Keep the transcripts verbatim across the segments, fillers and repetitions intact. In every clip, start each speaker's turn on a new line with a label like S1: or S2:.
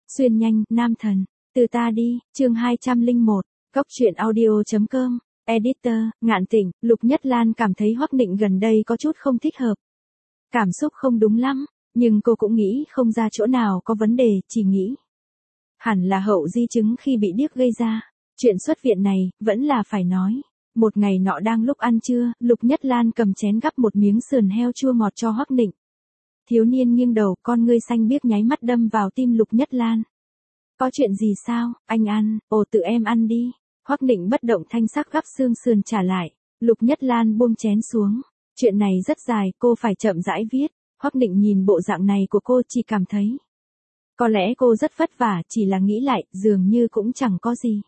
S1: Xuyên nhanh, nam thần. Từ ta đi, chương hai trăm lẻ một. Góc truyện audio chấm com. Editor, Ngạn Tịnh. Lục Nhất Lan cảm thấy Hoắc Nịnh gần đây có chút không thích hợp. Cảm xúc không đúng lắm, nhưng cô cũng nghĩ không ra chỗ nào có vấn đề, chỉ nghĩ. Hẳn là hậu di chứng khi bị điếc gây ra. Chuyện xuất viện này, vẫn là phải nói. Một ngày nọ đang lúc ăn trưa, Lục Nhất Lan cầm chén gắp một miếng sườn heo chua ngọt cho Hoắc Nịnh. Thiếu niên nghiêng đầu, con ngươi xanh biếc nháy mắt đâm vào tim Lục Nhất Lan. Có chuyện gì sao, anh ăn, ồ tự em ăn đi. Hoắc Nịnh bất động thanh sắc gắp xương sườn trả lại. Lục Nhất Lan buông chén xuống. Chuyện này rất dài, cô phải chậm rãi viết. Hoắc Nịnh nhìn bộ dạng này của cô chỉ cảm thấy. Có lẽ cô rất vất vả, chỉ là nghĩ lại, dường như cũng chẳng có gì.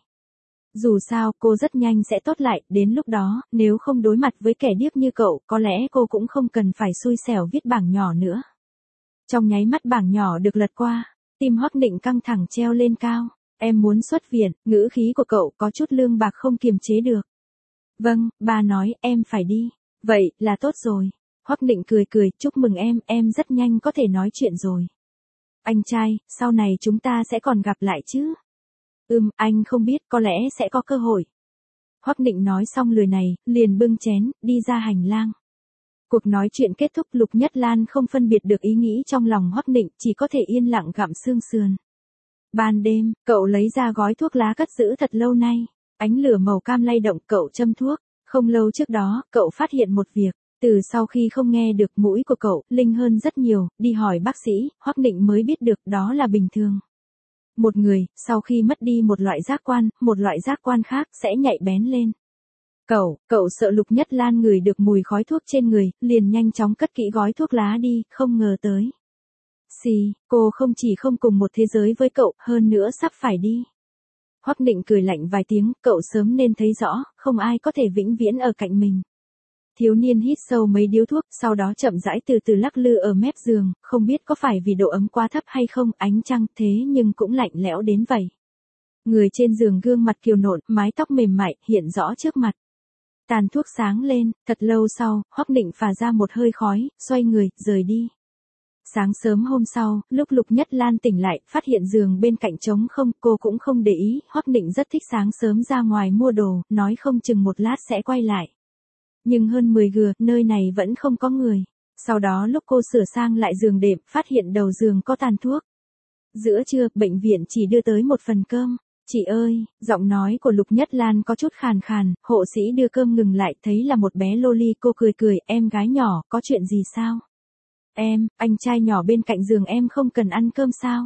S1: Dù sao, cô rất nhanh sẽ tốt lại, đến lúc đó, nếu không đối mặt với kẻ điếc như cậu, có lẽ cô cũng không cần phải xui xẻo viết bảng nhỏ nữa. Trong nháy mắt bảng nhỏ được lật qua, tim Hoắc Nịnh căng thẳng treo lên cao. Em muốn xuất viện, ngữ khí của cậu có chút lương bạc không kiềm chế được. Vâng, ba nói, em phải đi. Vậy, là tốt rồi. Hoắc Nịnh cười cười, chúc mừng em, em rất nhanh có thể nói chuyện rồi. Anh trai, sau này chúng ta sẽ còn gặp lại chứ? Ừm, anh không biết, có lẽ sẽ có cơ hội. Hoắc Nịnh nói xong lời này, liền bưng chén, đi ra hành lang. Cuộc nói chuyện kết thúc, Lục Nhất Lan không phân biệt được ý nghĩ trong lòng Hoắc Nịnh, chỉ có thể yên lặng gặm xương sườn. Ban đêm, cậu lấy ra gói thuốc lá cất giữ thật lâu nay. Ánh lửa màu cam lay động, cậu châm thuốc. Không lâu trước đó, cậu phát hiện một việc. Từ sau khi không nghe được mũi của cậu, linh hơn rất nhiều, đi hỏi bác sĩ, Hoắc Nịnh mới biết được đó là bình thường. Một người, sau khi mất đi một loại giác quan, một loại giác quan khác sẽ nhạy bén lên. Cậu, cậu sợ Lục Nhất Lan ngửi được mùi khói thuốc trên người, liền nhanh chóng cất kỹ gói thuốc lá đi, không ngờ tới. Xì, cô không chỉ không cùng một thế giới với cậu, hơn nữa sắp phải đi. Hoắc Nịnh cười lạnh vài tiếng, cậu sớm nên thấy rõ, không ai có thể vĩnh viễn ở cạnh mình. Thiếu niên hít sâu mấy điếu thuốc, sau đó chậm rãi từ từ lắc lư ở mép giường, không biết có phải vì độ ấm quá thấp hay không, ánh trăng thế nhưng cũng lạnh lẽo đến vậy. Người trên giường gương mặt kiều nộn, mái tóc mềm mại, hiện rõ trước mặt. Tàn thuốc sáng lên, thật lâu sau, Hoắc Nịnh phả ra một hơi khói, xoay người, rời đi. Sáng sớm hôm sau, lúc Lục Nhất Lan tỉnh lại, phát hiện giường bên cạnh trống không, cô cũng không để ý, Hoắc Nịnh rất thích sáng sớm ra ngoài mua đồ, nói không chừng một lát sẽ quay lại. Nhưng hơn mười giờ, nơi này vẫn không có người. Sau đó lúc cô sửa sang lại giường đệm, phát hiện đầu giường có tàn thuốc. Giữa trưa, bệnh viện chỉ đưa tới một phần cơm. Chị ơi, giọng nói của Lục Nhất Lan có chút khàn khàn, hộ sĩ đưa cơm ngừng lại, thấy là một bé loli, cô cười cười, em gái nhỏ, có chuyện gì sao? Em, anh trai nhỏ bên cạnh giường em không cần ăn cơm sao?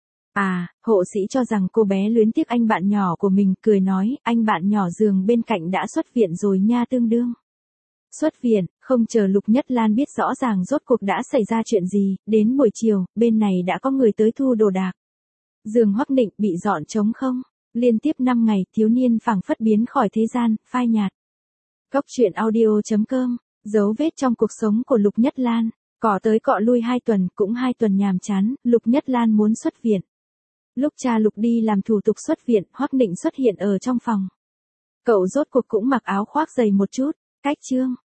S1: À, hộ sĩ cho rằng cô bé luyến tiếc anh bạn nhỏ của mình, cười nói, anh bạn nhỏ giường bên cạnh đã xuất viện rồi nha tương đương. Xuất viện, không chờ Lục Nhất Lan biết rõ ràng rốt cuộc đã xảy ra chuyện gì, đến buổi chiều, bên này đã có người tới thu đồ đạc. Giường Hoắc Nịnh bị dọn trống không, liên tiếp năm ngày, thiếu niên phảng phất biến khỏi thế gian, phai nhạt. Góc truyện audio chấm com, dấu vết trong cuộc sống của Lục Nhất Lan, cọ tới cọ lui hai tuần, cũng hai tuần nhàm chán, Lục Nhất Lan muốn xuất viện. Lúc cha Lục đi làm thủ tục xuất viện, Hoắc Nịnh xuất hiện ở trong phòng. Cậu rốt cuộc cũng mặc áo khoác dày một chút, cách chương.